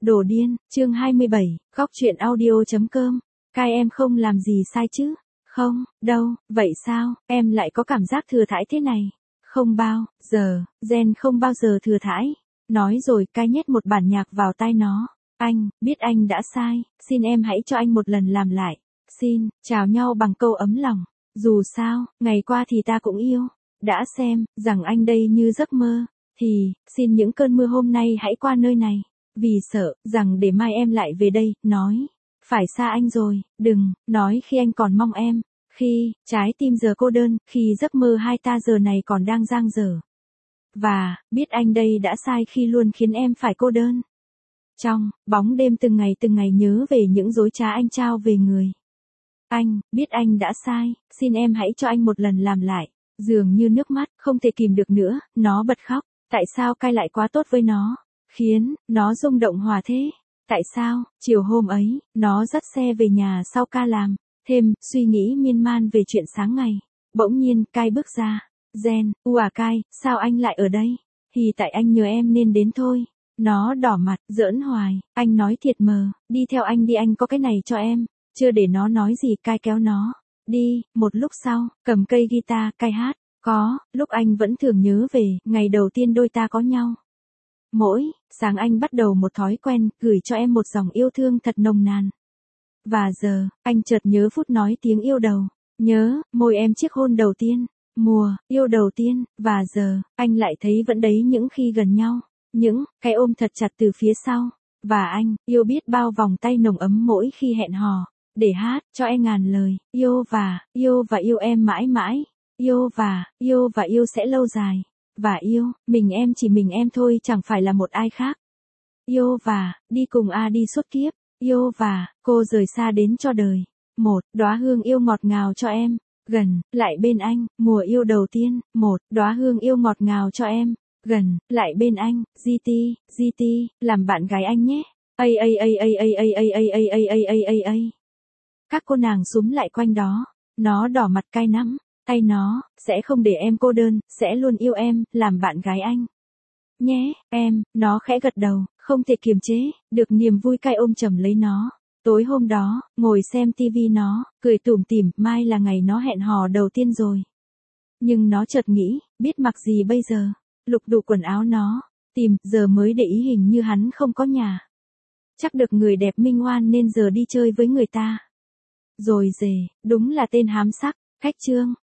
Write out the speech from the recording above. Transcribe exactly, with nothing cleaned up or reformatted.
Đồ điên, chương hai mươi bảy, góc truyện audio.com. Cai em không làm gì sai chứ? Không, đâu, vậy sao, em lại có cảm giác thừa thãi thế này? Không bao giờ, Gen không bao giờ thừa thãi. Nói rồi Cai nhét một bản nhạc vào tai nó. Anh, biết anh đã sai, xin em hãy cho anh một lần làm lại. Xin, chào nhau bằng câu ấm lòng. Dù sao, ngày qua thì ta cũng yêu. Đã xem, rằng anh đây như giấc mơ. Thì, xin những cơn mưa hôm nay hãy qua nơi này. Vì sợ, rằng để mai em lại về đây, nói. Phải xa anh rồi, đừng, nói khi anh còn mong em. Khi, trái tim giờ cô đơn, khi giấc mơ hai ta giờ này còn đang dang dở. Và, biết anh đây đã sai khi luôn khiến em phải cô đơn. Trong, bóng đêm từng ngày từng ngày nhớ về những dối trá anh trao về người. Anh, biết anh đã sai, xin em hãy cho anh một lần làm lại. Dường như nước mắt, không thể kìm được nữa, nó bật khóc. Tại sao Cai lại quá tốt với nó? Khiến, nó rung động hòa thế. Tại sao, chiều hôm ấy, nó dắt xe về nhà sau ca làm. Thêm, suy nghĩ miên man về chuyện sáng ngày. Bỗng nhiên, Cai bước ra. Gen, u à Cai, sao anh lại ở đây? Thì tại anh nhờ em nên đến thôi. Nó đỏ mặt, giỡn hoài. Anh nói thiệt mờ, đi theo anh đi, anh có cái này cho em. Chưa để nó nói gì, Cai kéo nó. Đi, một lúc sau, cầm cây guitar, Cai hát. Có, lúc anh vẫn thường nhớ về, ngày đầu tiên đôi ta có nhau. Mỗi sáng anh bắt đầu một thói quen, gửi cho em một dòng yêu thương thật nồng nàn. Và giờ, anh chợt nhớ phút nói tiếng yêu đầu. Nhớ, môi em chiếc hôn đầu tiên. Mùa, yêu đầu tiên. Và giờ, anh lại thấy vẫn đấy những khi gần nhau. Những, cái ôm thật chặt từ phía sau. Và anh, yêu biết bao vòng tay nồng ấm mỗi khi hẹn hò. Để hát, cho em ngàn lời. Yêu và, yêu và yêu em mãi mãi. Yêu và, yêu và yêu sẽ lâu dài. Và yêu, mình em chỉ mình em thôi, chẳng phải là một ai khác. Yêu và, đi cùng a đi suốt kiếp. Yêu và, cô rời xa đến cho đời. Một, đóa hương yêu ngọt ngào cho em. Gần, lại bên anh, mùa yêu đầu tiên. Một, đóa hương yêu ngọt ngào cho em. Gần, lại bên anh, giê tê, giê tê, làm bạn gái anh nhé. Ây ây ây ây ây ây ây ây ây ây ây ây ây ây. Các cô nàng súm lại quanh đó. Nó đỏ mặt cay nắm. Tay nó, sẽ không để em cô đơn, sẽ luôn yêu em, làm bạn gái anh. Nhé, em, nó khẽ gật đầu, không thể kiềm chế, được niềm vui Cai ôm chầm lấy nó. Tối hôm đó, ngồi xem tivi nó, cười tủm tỉm, mai là ngày nó hẹn hò đầu tiên rồi. Nhưng nó chợt nghĩ, biết mặc gì bây giờ, lục đục quần áo nó, tìm, giờ mới để ý hình như hắn không có nhà. Chắc được người đẹp minh oan nên giờ đi chơi với người ta. Rồi dề, đúng là tên hám sắc, cách chương.